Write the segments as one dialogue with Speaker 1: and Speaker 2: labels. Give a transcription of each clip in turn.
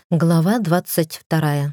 Speaker 1: Глава 22.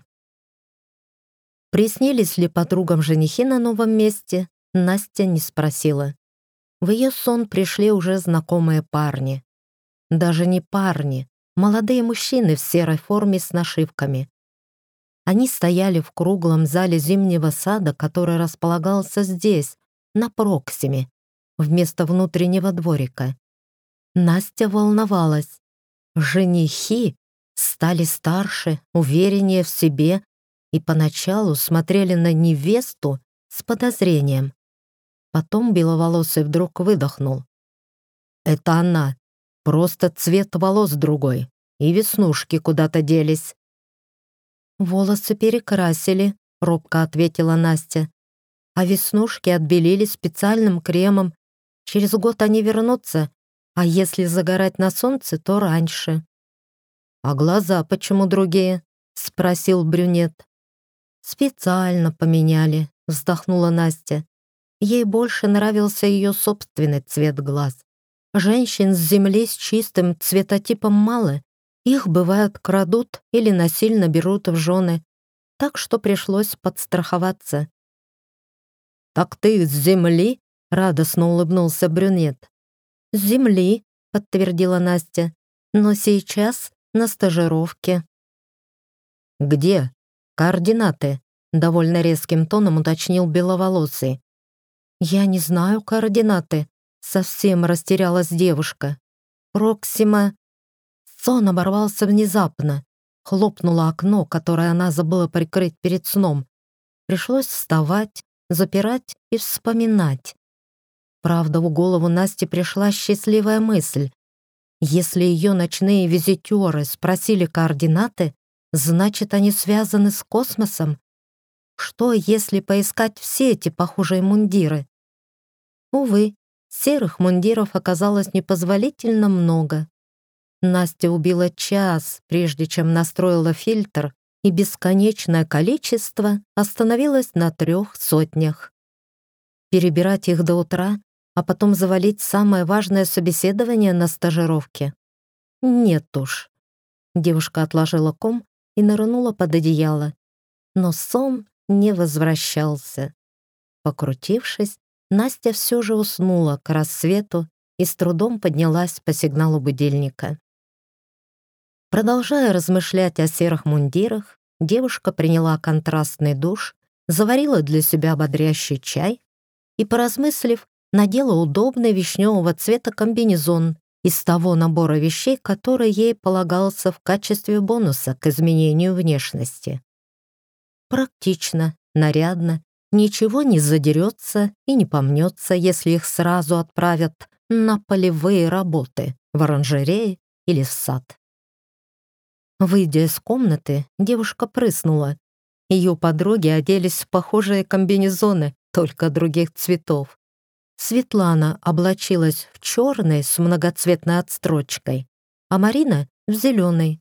Speaker 1: Приснились ли подругам женихи на новом месте, Настя не спросила. В ее сон пришли уже знакомые парни. Даже не парни, молодые мужчины в серой форме с нашивками. Они стояли в круглом зале зимнего сада, который располагался здесь, на Проксиме, вместо внутреннего дворика. Настя волновалась. Женихи стали старше, увереннее в себе и поначалу смотрели на невесту с подозрением. Потом беловолосый вдруг выдохнул. «Это она, просто цвет волос другой, и веснушки куда-то делись». «Волосы перекрасили», — робко ответила Настя. «А веснушки отбелили специальным кремом. Через год они вернутся, а если загорать на солнце, то раньше». «А глаза почему другие?» — спросил брюнет. «Специально поменяли», — вздохнула Настя. Ей больше нравился ее собственный цвет глаз. Женщин с земли с чистым цветотипом мало. Их, бывает, крадут или насильно берут в жены. Так что пришлось подстраховаться. «Так ты с земли?» — радостно улыбнулся брюнет. «С земли», — подтвердила Настя. «Но сейчас на стажировке». «Где? Координаты?» — довольно резким тоном уточнил беловолосый. «Я не знаю координаты», — совсем растерялась девушка. «Проксима...» Сон оборвался внезапно. Хлопнуло окно, которое она забыла прикрыть перед сном. Пришлось вставать, запирать и вспоминать. Правда, в голову Насти пришла счастливая мысль. Если ее ночные визитеры спросили координаты, значит, они связаны с космосом. Что, если поискать все эти похожие мундиры? Увы, серых мундиров оказалось непозволительно много. Настя убила час, прежде чем настроила фильтр, и бесконечное количество остановилось на 300. Перебирать их до утра, а потом завалить самое важное собеседование на стажировке? Нет уж. Девушка отложила ком и нырнула под одеяло. Но сон не возвращался. Покрутившись, Настя все же уснула к рассвету и с трудом поднялась по сигналу будильника. Продолжая размышлять о серых мундирах, девушка приняла контрастный душ, заварила для себя ободряющий чай и, поразмыслив, надела удобный вишневого цвета комбинезон из того набора вещей, который ей полагался в качестве бонуса к изменению внешности. Практично, нарядно, ничего не задерется и не помнется, если их сразу отправят на полевые работы в оранжерее или в сад. Выйдя из комнаты, девушка прыснула. Ее подруги оделись в похожие комбинезоны, только других цветов. Светлана облачилась в черный с многоцветной отстрочкой, а Марина — в зеленый.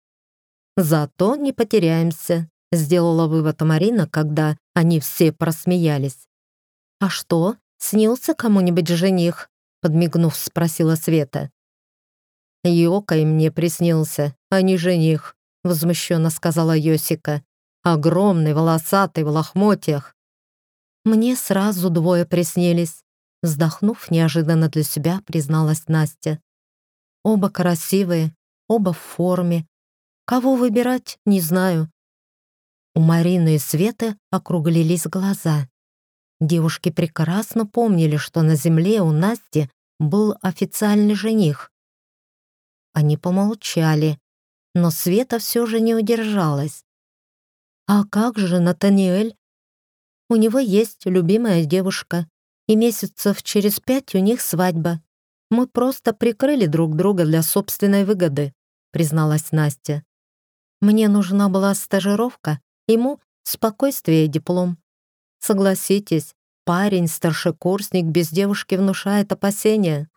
Speaker 1: «Зато не потеряемся», — сделала вывод Марина, когда они все просмеялись. «А что, снился кому-нибудь жених?» — подмигнув, спросила Света. «Йокой мне приснился, а не жених», — возмущенно сказала Йосика. «Огромный, волосатый, в лохмотьях». «Мне сразу двое приснились», — вздохнув неожиданно для себя, призналась Настя. «Оба красивые, оба в форме. Кого выбирать, не знаю». У Марины и Светы округлились глаза. Девушки прекрасно помнили, что на земле у Насти был официальный жених. Они помолчали, но Света все же не удержалась. «А как же Натаниэль? У него есть любимая девушка, и месяцев через 5 у них свадьба. Мы просто прикрыли друг друга для собственной выгоды», призналась Настя. «Мне нужна была стажировка, ему спокойствие и диплом. Согласитесь, парень-старшекурсник без девушки внушает опасения».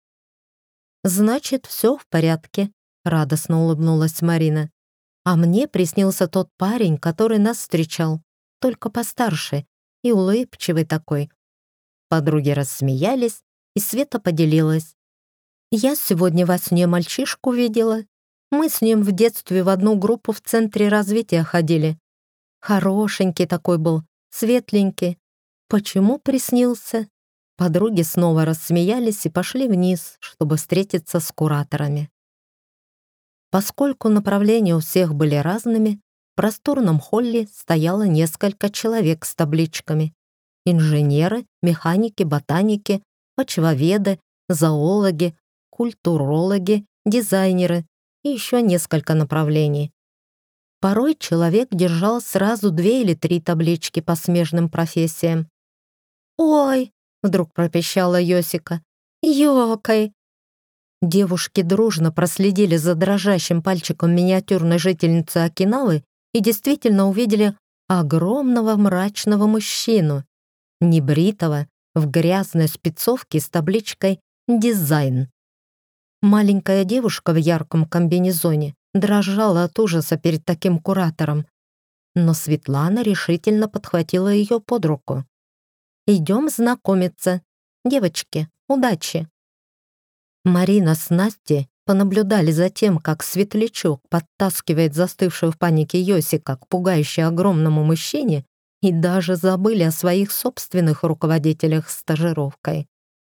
Speaker 1: «Значит, все в порядке», — радостно улыбнулась Марина. «А мне приснился тот парень, который нас встречал, только постарше и улыбчивый такой». Подруги рассмеялись, и Света поделилась. «Я сегодня во сне мальчишку видела. Мы с ним в детстве в одну группу в центре развития ходили. Хорошенький такой был, светленький. Почему приснился?» Подруги снова рассмеялись и пошли вниз, чтобы встретиться с кураторами. Поскольку направления у всех были разными, в просторном холле стояло несколько человек с табличками. Инженеры, механики, ботаники, почвоведы, зоологи, культурологи, дизайнеры и еще несколько направлений. Порой человек держал сразу 2 или 3 таблички по смежным профессиям. «Ой!» — вдруг пропищала Йосика. «Ёкай!» Девушки дружно проследили за дрожащим пальчиком миниатюрной жительницы Окинавы и действительно увидели огромного мрачного мужчину, небритого, в грязной спецовке с табличкой «Дизайн». Маленькая девушка в ярком комбинезоне дрожала от ужаса перед таким куратором, но Светлана решительно подхватила ее под руку. «Идем знакомиться. Девочки, удачи!» Марина с Настей понаблюдали за тем, как Светлячок подтаскивает застывшую в панике Йосика к пугающе огромному мужчине, и даже забыли о своих собственных руководителях стажировкой.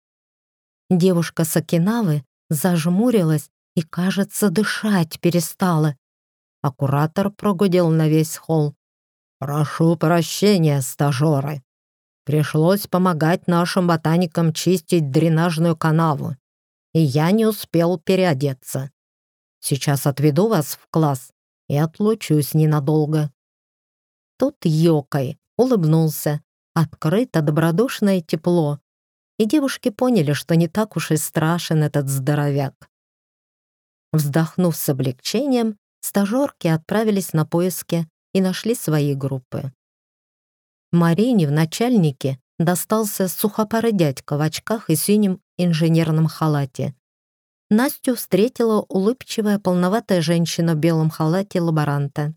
Speaker 1: Девушка с Окинавы зажмурилась и, кажется, дышать перестала, а куратор прогудел на весь холл. «Прошу прощения, стажеры. Пришлось помогать нашим ботаникам чистить дренажную канаву, и я не успел переодеться. Сейчас отведу вас в класс и отлучусь ненадолго». Тут Йокай улыбнулся, открыто, добродушно и тепло, и девушки поняли, что не так уж и страшен этот здоровяк. Вздохнув с облегчением, стажерки отправились на поиски и нашли свои группы. Марине в начальнике достался сухопарый дядька в очках и синем инженерном халате. Настю встретила улыбчивая полноватая женщина в белом халате лаборанта.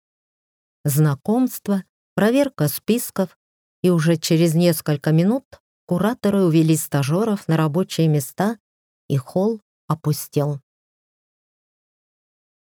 Speaker 1: Знакомство, проверка списков, и уже через несколько минут кураторы увели стажеров на рабочие места, и холл опустел.